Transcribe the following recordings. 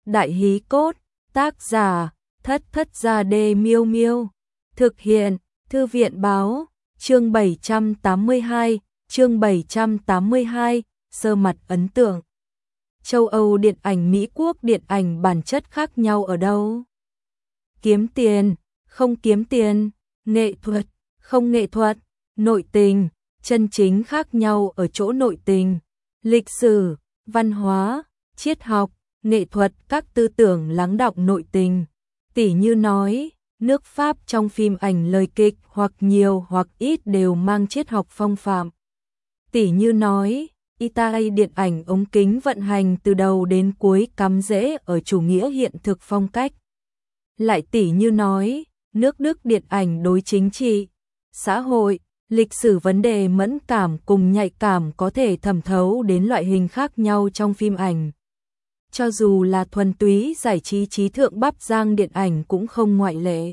Đại hí cốt, tác giả, Thất Thất Gia Đê Miêu Miêu. Thực hiện, Thư viện báo, chương 782, sơ mặt ấn tượng. Châu Âu điện ảnh Mỹ Quốc điện ảnh bản chất khác nhau ở đâu? Kiếm tiền, không kiếm tiền, nghệ thuật, không nghệ thuật, nội tình, chân chính khác nhau ở chỗ nội tình, lịch sử, văn hóa, triết học, nghệ thuật, các tư tưởng lắng đọng nội tình. Tỉ như nói, nước Pháp trong phim ảnh lời kịch hoặc nhiều hoặc ít đều mang triết học phong phạm. Tỉ như nói, Italy điện ảnh ống kính vận hành từ đầu đến cuối cắm rễ ở chủ nghĩa hiện thực phong cách. Lại tỉ như nói, nước Đức điện ảnh đối chính trị, xã hội, lịch sử vấn đề mẫn cảm cùng nhạy cảm có thể thẩm thấu đến loại hình khác nhau trong phim ảnh. Cho dù là thuần túy giải trí trí thượng bắp giang điện ảnh cũng không ngoại lệ.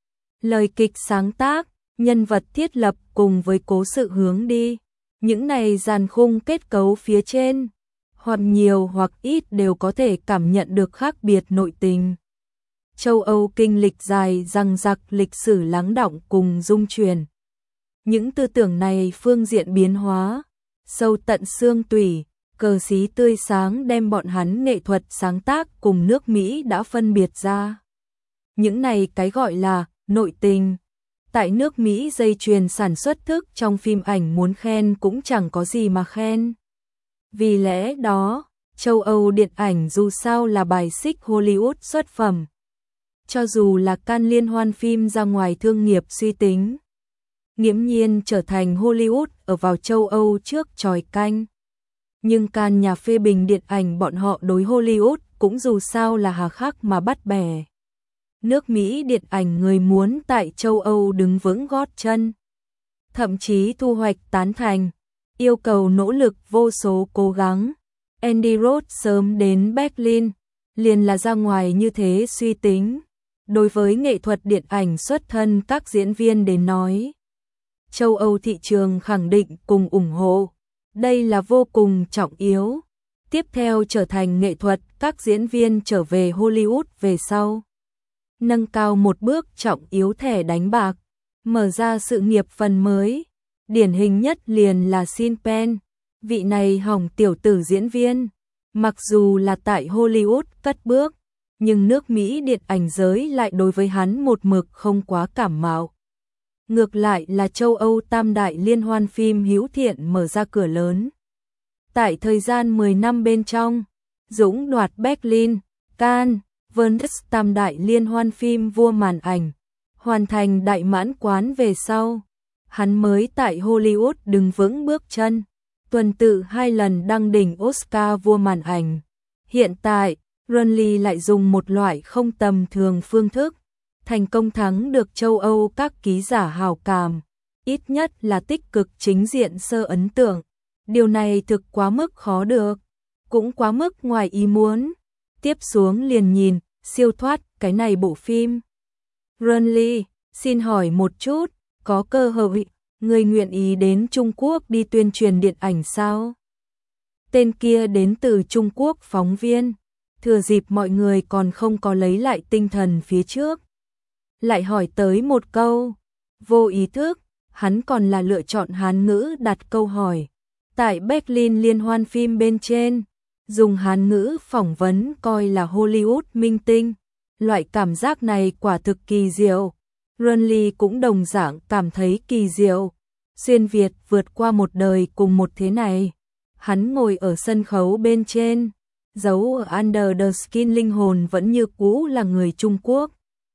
Lời kịch sáng tác, nhân vật thiết lập cùng với cố sự hướng đi, những này dàn khung kết cấu phía trên, hoặc nhiều hoặc ít đều có thể cảm nhận được khác biệt nội tình. Châu Âu kinh lịch dài dằng dặc lịch sử lắng đọng cùng dung truyền. Những tư tưởng này phương diện biến hóa, sâu tận xương tủy, cờ xí tươi sáng đem bọn hắn nghệ thuật sáng tác cùng nước Mỹ đã phân biệt ra. Những này cái gọi là nội tình. Tại nước Mỹ dây chuyền sản xuất thức trong phim ảnh muốn khen cũng chẳng có gì mà khen. Vì lẽ đó, châu Âu điện ảnh dù sao là bài xích Hollywood xuất phẩm. Cho dù là Cannes liên hoan phim ra ngoài thương nghiệp suy tính, nghiễm nhiên trở thành Hollywood ở vào châu Âu trước chòi canh. Nhưng Cannes nhà phê bình điện ảnh bọn họ đối Hollywood cũng dù sao là hà khắc mà bắt bẻ. Nước Mỹ điện ảnh người muốn tại châu Âu đứng vững gót chân, thậm chí thu hoạch tán thành, yêu cầu nỗ lực vô số cố gắng. Andy Roth sớm đến Berlin, liền là ra ngoài như thế suy tính. Đối với nghệ thuật điện ảnh xuất thân các diễn viên đến nói, châu Âu thị trường khẳng định cùng ủng hộ, đây là vô cùng trọng yếu. Tiếp theo trở thành nghệ thuật các diễn viên trở về Hollywood về sau. Nâng cao một bước trọng yếu thẻ đánh bạc, mở ra sự nghiệp phần mới. Điển hình nhất liền là Sean Penn, vị này hỏng tiểu tử diễn viên. Mặc dù là tại Hollywood cất bước, nhưng nước Mỹ điện ảnh giới lại đối với hắn một mực không quá cảm mạo. Ngược lại là châu Âu tam đại liên hoan phim hữu thiện mở ra cửa lớn. Tại thời gian 10 năm bên trong, dũng đoạt Berlin, Cannes, Venice tam đại liên hoan phim vua màn ảnh, hoàn thành đại mãn quán về sau. Hắn mới tại Hollywood đứng vững bước chân, tuần tự 2 lần đăng đỉnh Oscar vua màn ảnh. Hiện tại, Runley lại dùng một loại không tầm thường phương thức, thành công thắng được châu Âu các ký giả hào cảm, ít nhất là tích cực chính diện sơ ấn tượng. Điều này thực quá mức khó được, cũng quá mức ngoài ý muốn. Tiếp xuống liền nhìn, siêu thoát cái này bộ phim. Runley, xin hỏi một chút, có cơ hội, người nguyện ý đến Trung Quốc đi tuyên truyền điện ảnh sao? Tên kia đến từ Trung Quốc phóng viên, thừa dịp mọi người còn không có lấy lại tinh thần phía trước. Lại hỏi tới một câu, vô ý thức, hắn còn là lựa chọn Hán ngữ đặt câu hỏi. Tại Berlin liên hoan phim bên trên, dùng Hán ngữ phỏng vấn coi là Hollywood minh tinh. Loại cảm giác này quả thực kỳ diệu. Runley cũng đồng dạng cảm thấy kỳ diệu. Xuyên Việt vượt qua một đời cùng một thế này. Hắn ngồi ở sân khấu bên trên, giấu ở under the skin linh hồn vẫn như cũ là người Trung Quốc.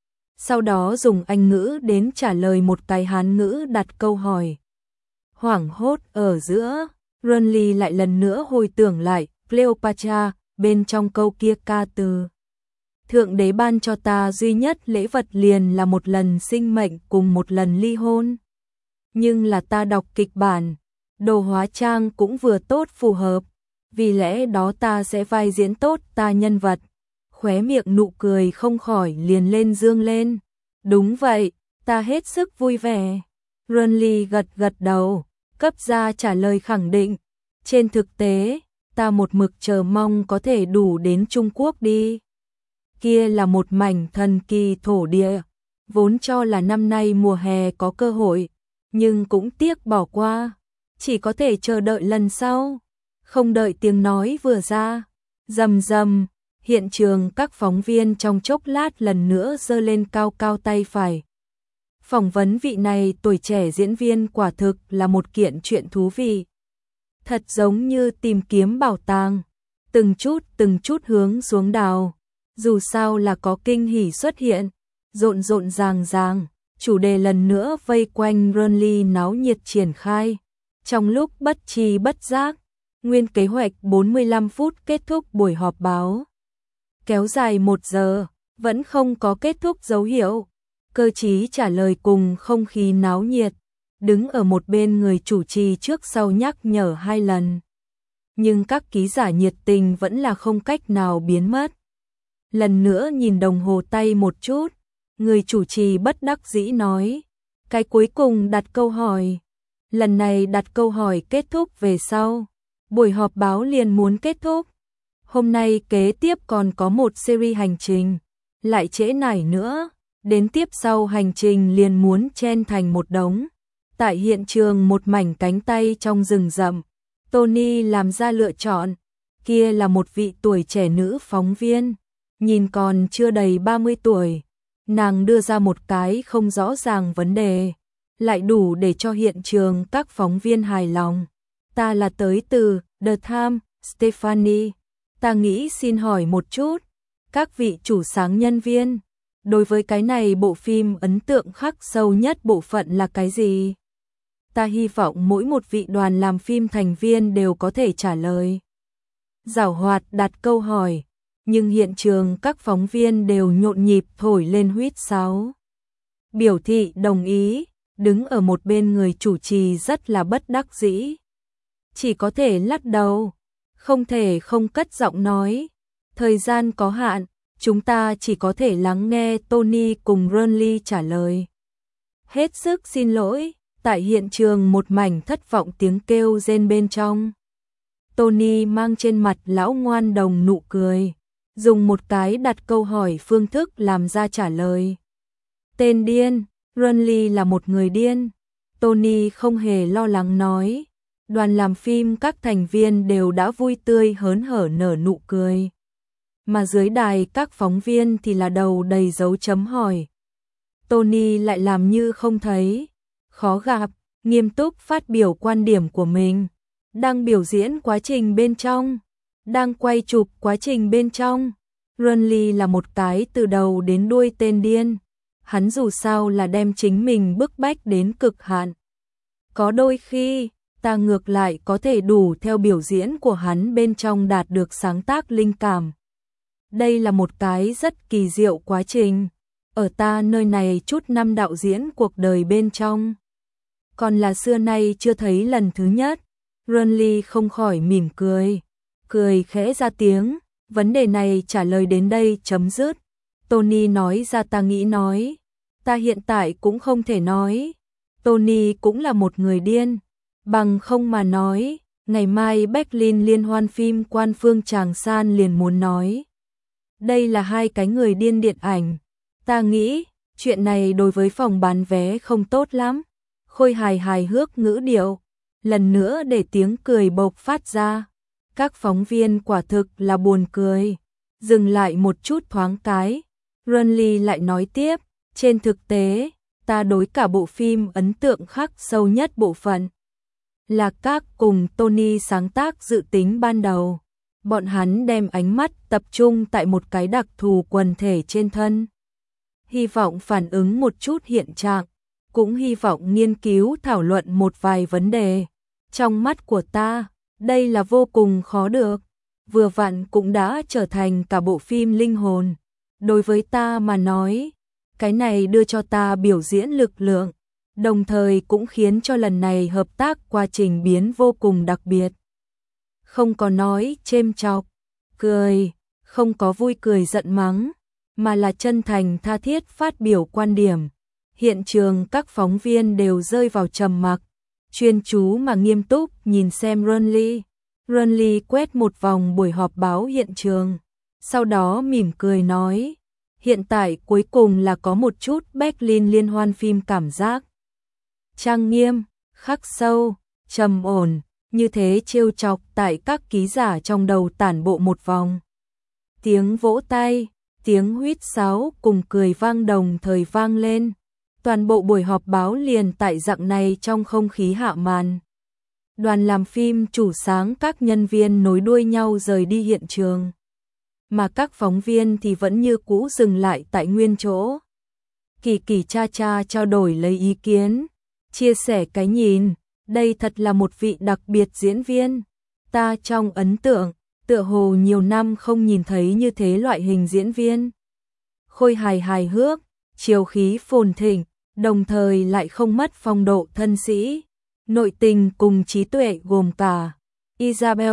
Sau đó dùng Anh ngữ đến trả lời một cái Hán ngữ đặt câu hỏi. Hoảng hốt ở giữa, Runley lại lần nữa hồi tưởng lại Cleopatra bên trong câu kia ca từ. Thượng đế ban cho ta duy nhất lễ vật liền là một lần sinh mệnh cùng một lần ly hôn. Nhưng là ta đọc kịch bản, đồ hóa trang cũng vừa tốt phù hợp, vì lẽ đó ta sẽ vai diễn tốt ta nhân vật. Khóe miệng nụ cười không khỏi liền lên dương lên. Đúng vậy, ta hết sức vui vẻ. Runley gật gật đầu, cấp ra trả lời khẳng định. Trên thực tế, ta một mực chờ mong có thể đủ đến Trung Quốc đi. Kia là một mảnh thần kỳ thổ địa, vốn cho là năm nay mùa hè có cơ hội, nhưng cũng tiếc bỏ qua, chỉ có thể chờ đợi lần sau. Không đợi tiếng nói vừa ra, rầm rầm, hiện trường các phóng viên trong chốc lát lần nữa giơ lên cao cao tay phải. Phỏng vấn vị này tuổi trẻ diễn viên quả thực là một kiện chuyện thú vị. Thật giống như tìm kiếm bảo tàng, từng chút hướng xuống đào. Dù sao là có kinh hỉ xuất hiện, rộn rộn ràng ràng, chủ đề lần nữa vây quanh Renly náo nhiệt triển khai. Trong lúc bất tri bất giác, nguyên kế hoạch 45 phút kết thúc buổi họp báo. Kéo dài 1 giờ, vẫn không có kết thúc dấu hiệu. Cơ trí trả lời cùng không khí náo nhiệt, đứng ở một bên người chủ trì trước sau nhắc nhở 2 lần. Nhưng các ký giả nhiệt tình vẫn là không cách nào biến mất. Lần nữa nhìn đồng hồ tay một chút, người chủ trì bất đắc dĩ nói, cái cuối cùng đặt câu hỏi. Lần này đặt câu hỏi kết thúc về sau, buổi họp báo liền muốn kết thúc. Hôm nay kế tiếp còn có một series hành trình, lại trễ nải nữa, đến tiếp sau hành trình liền muốn chen thành một đống. Tại hiện trường một mảnh cánh tay trong rừng rậm, Tony làm ra lựa chọn, kia là một vị tuổi trẻ nữ phóng viên, nhìn còn chưa đầy 30 tuổi. Nàng đưa ra một cái không rõ ràng vấn đề, lại đủ để cho hiện trường các phóng viên hài lòng. Ta là tới từ The Times, Stephanie. Ta nghĩ xin hỏi một chút, các vị chủ sáng nhân viên, đối với cái này bộ phim ấn tượng khắc sâu nhất bộ phận là cái gì? Ta hy vọng mỗi một vị đoàn làm phim thành viên đều có thể trả lời. Giảo hoạt đặt câu hỏi, nhưng hiện trường các phóng viên đều nhộn nhịp thổi lên huýt sáo. Biểu thị đồng ý, đứng ở một bên người chủ trì rất là bất đắc dĩ. Chỉ có thể lắc đầu, không thể không cất giọng nói. Thời gian có hạn, chúng ta chỉ có thể lắng nghe Tony cùng Renly trả lời. Hết sức xin lỗi, tại hiện trường một mảnh thất vọng tiếng kêu rên bên trong. Tony mang trên mặt lão ngoan đồng nụ cười, dùng một cái đặt câu hỏi phương thức làm ra trả lời. Tên điên, Renly là một người điên. Tony không hề lo lắng nói. Đoàn làm phim các thành viên đều đã vui tươi hớn hở nở nụ cười. Mà dưới đài các phóng viên thì là đầu đầy dấu chấm hỏi. Tony lại làm như không thấy, khó gặp, nghiêm túc phát biểu quan điểm của mình. Đang biểu diễn quá trình bên trong, đang quay chụp quá trình bên trong. Renly là một cái từ đầu đến đuôi tên điên. Hắn dù sao là đem chính mình bức bách đến cực hạn. Có đôi khi, ta ngược lại có thể đủ theo biểu diễn của hắn bên trong đạt được sáng tác linh cảm. Đây là một cái rất kỳ diệu quá trình. Ở ta nơi này chút năm đạo diễn cuộc đời bên trong, còn là xưa nay chưa thấy lần thứ nhất. Renly không khỏi mỉm cười, cười khẽ ra tiếng. Vấn đề này trả lời đến đây chấm dứt. Tony nói ra ta nghĩ nói. Ta hiện tại cũng không thể nói. Tony cũng là một người điên. Bằng không mà nói, ngày mai Berlin liên hoan phim Quan Phương Tràng San liền muốn nói. Đây là 2 cái người điên điện ảnh. Ta nghĩ, chuyện này đối với phòng bán vé không tốt lắm. Khôi hài hước ngữ điệu, lần nữa để tiếng cười bộc phát ra. Các phóng viên quả thực là buồn cười. Dừng lại một chút thoáng cái, Renly lại nói tiếp, trên thực tế, ta đối cả bộ phim ấn tượng khắc sâu nhất bộ phận là các cùng Tony sáng tác dự tính ban đầu. Bọn hắn đem ánh mắt tập trung tại một cái đặc thù quần thể trên thân. Hy vọng phản ứng một chút hiện trạng, cũng hy vọng nghiên cứu thảo luận một vài vấn đề. Trong mắt của ta, đây là vô cùng khó được. Vừa vặn cũng đã trở thành cả bộ phim linh hồn. Đối với ta mà nói, cái này đưa cho ta biểu diễn lực lượng, đồng thời cũng khiến cho lần này hợp tác quá trình biến vô cùng đặc biệt. Không có nói chêm chọc, cười, không có vui cười giận mắng, mà là chân thành tha thiết phát biểu quan điểm. Hiện trường các phóng viên đều rơi vào trầm mặc, chuyên chú mà nghiêm túc nhìn xem Renly. Renly quét một vòng buổi họp báo hiện trường, Sau đó mỉm cười nói, hiện tại cuối cùng là có một chút Berlin liên hoan phim cảm giác. Trang nghiêm, khắc sâu, trầm ổn, như thế trêu chọc tại các ký giả trong đầu tản bộ một vòng. Tiếng vỗ tay, tiếng huýt sáo cùng cười vang đồng thời vang lên. Toàn bộ buổi họp báo liền tại dạng này trong không khí hạ màn. Đoàn làm phim, chủ sáng, các nhân viên nối đuôi nhau rời đi hiện trường. Mà các phóng viên thì vẫn như cũ dừng lại tại nguyên chỗ. Kỳ kỳ cha cha trao đổi lấy ý kiến, chia sẻ cái nhìn, đây thật là một vị đặc biệt diễn viên. Ta trong ấn tượng, tựa hồ nhiều năm không nhìn thấy như thế loại hình diễn viên. Khôi hài hài hước, chiều khí phồn thịnh, đồng thời lại không mất phong độ thân sĩ. Nội tình cùng trí tuệ gồm cả Isabel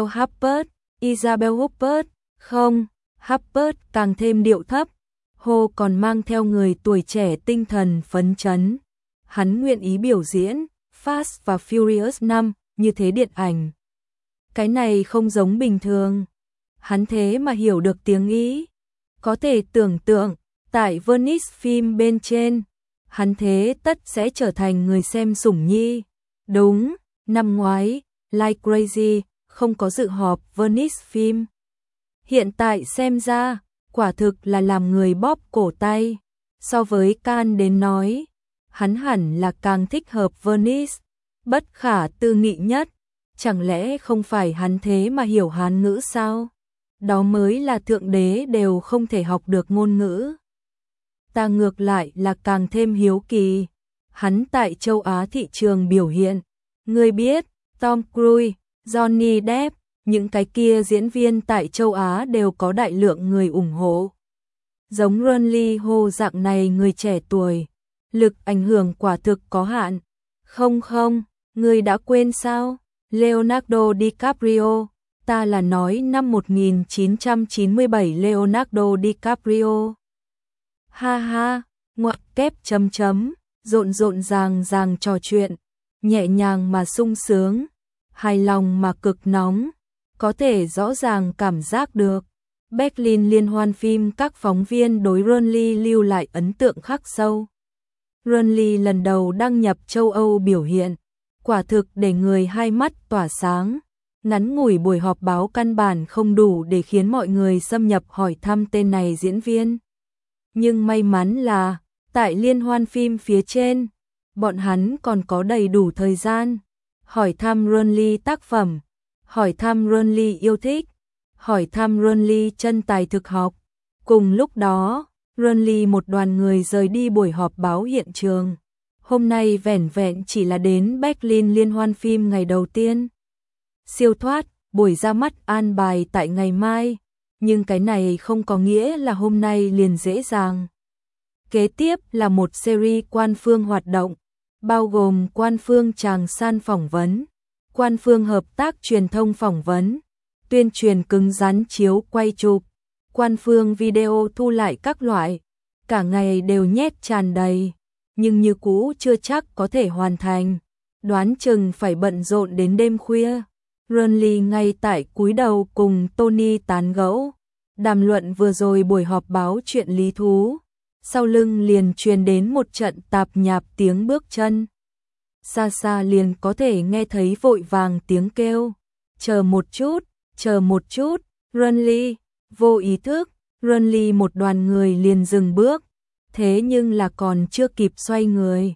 Huppert, không, Huppert càng thêm điệu thấp, Hồ còn mang theo người tuổi trẻ tinh thần phấn chấn. Hắn nguyện ý biểu diễn Fast và Furious 5 như thế điện ảnh. Cái này không giống bình thường. Hắn thế mà hiểu được tiếng Ý. Có thể tưởng tượng, tại Venice phim bên trên, hắn thế tất sẽ trở thành người xem sủng nhi. Đúng, năm ngoái, Like Crazy, không có dự họp Venice phim. Hiện tại xem ra, quả thực là làm người bóp cổ tay. So với Cannes đến nói, hắn hẳn là càng thích hợp Venice. Bất khả tư nghị nhất, chẳng lẽ không phải hắn thế mà hiểu Hán ngữ sao? Đó mới là thượng đế đều không thể học được ngôn ngữ. Ta ngược lại là càng thêm hiếu kỳ. Hắn tại châu Á thị trường biểu hiện. Ngươi biết, Tom Cruise, Johnny Depp, những cái kia diễn viên tại châu Á đều có đại lượng người ủng hộ. Giống Ron Lee Ho dạng này người trẻ tuổi, lực ảnh hưởng quả thực có hạn. Không, ngươi đã quên sao? Leonardo DiCaprio, ta là nói năm 1997 Leonardo DiCaprio. Ha ha, ngoặc kép chấm chấm, rộn ràng trò chuyện, nhẹ nhàng mà sung sướng, hài lòng mà cực nóng, có thể rõ ràng cảm giác được. Berlin liên hoan phim, các phóng viên đối Ron Lee lưu lại ấn tượng khắc sâu. Ron Lee lần đầu đăng nhập châu Âu biểu hiện, quả thực để người hai mắt tỏa sáng. Ngắn ngủi buổi họp báo căn bản không đủ để khiến mọi người xâm nhập hỏi thăm tên này diễn viên. Nhưng may mắn là, tại liên hoan phim phía trên, bọn hắn còn có đầy đủ thời gian. Hỏi thăm Ron Lee tác phẩm, hỏi thăm Ron Lee yêu thích, hỏi thăm Ron Lee chân tài thực học. Cùng lúc đó, Ron Lee một đoàn người rời đi buổi họp báo hiện trường. Hôm nay vẻn vẹn chỉ là đến Berlin liên hoan phim ngày đầu tiên. Siêu thoát, buổi ra mắt an bài tại ngày mai, nhưng cái này không có nghĩa là hôm nay liền dễ dàng. Kế tiếp là một series quan phương hoạt động, bao gồm quan phương tràng san phỏng vấn, quan phương hợp tác truyền thông phỏng vấn, tuyên truyền cứng rắn chiếu quay chụp, quan phương video thu lại các loại, cả ngày đều nhét tràn đầy, nhưng như cũ chưa chắc có thể hoàn thành, đoán chừng phải bận rộn đến đêm khuya. Ron Lee ngay tại cúi đầu cùng Tony tán gẫu, đàm luận vừa rồi buổi họp báo chuyện lý thú, sau lưng liền truyền đến một trận tạp nhạp tiếng bước chân. Xa xa liền có thể nghe thấy vội vàng tiếng kêu, chờ một chút, Ron Lee, vô ý thức, Ron Lee một đoàn người liền dừng bước, thế nhưng là còn chưa kịp xoay người.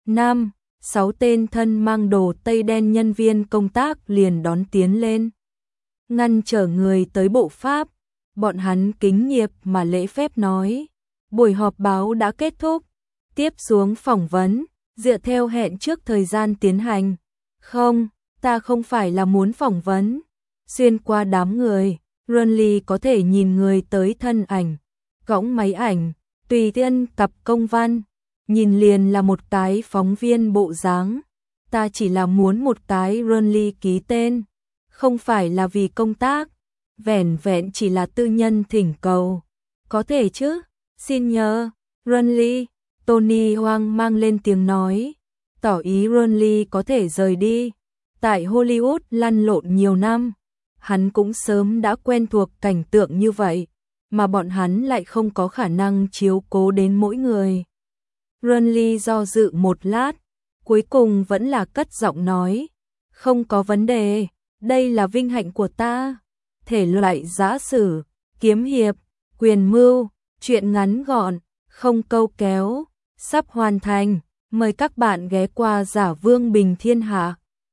5-6 tên thân mang đồ tây đen nhân viên công tác liền đón tiến lên, ngăn trở người tới bộ pháp. Bọn hắn kính nghiệp mà lễ phép nói, buổi họp báo đã kết thúc, tiếp xuống phỏng vấn, dựa theo hẹn trước thời gian tiến hành. Không, ta không phải là muốn phỏng vấn. Xuyên qua đám người, Ron Lee có thể nhìn người tới thân ảnh, cõng máy ảnh, tùy tiện cặp công văn, nhìn liền là một cái phóng viên bộ dáng. Ta chỉ là muốn một cái Ron Lee ký tên, không phải là vì công tác, vẻn vẹn chỉ là tư nhân thỉnh cầu. Có thể chứ, xin nhờ, Ron Lee. Tony hoang mang lên tiếng nói, tỏ ý Ron Lee có thể rời đi. Tại Hollywood lăn lộn nhiều năm, hắn cũng sớm đã quen thuộc cảnh tượng như vậy, mà bọn hắn lại không có khả năng chiếu cố đến mỗi người. Renly do dự một lát, cuối cùng vẫn là cất giọng nói, không có vấn đề, đây là vinh hạnh của ta. Thể loại giã sử, kiếm hiệp, quyền mưu, truyện ngắn gọn, không câu kéo, sắp hoàn thành. Mời các bạn ghé qua Giả Vương Bình Thiên Hạ.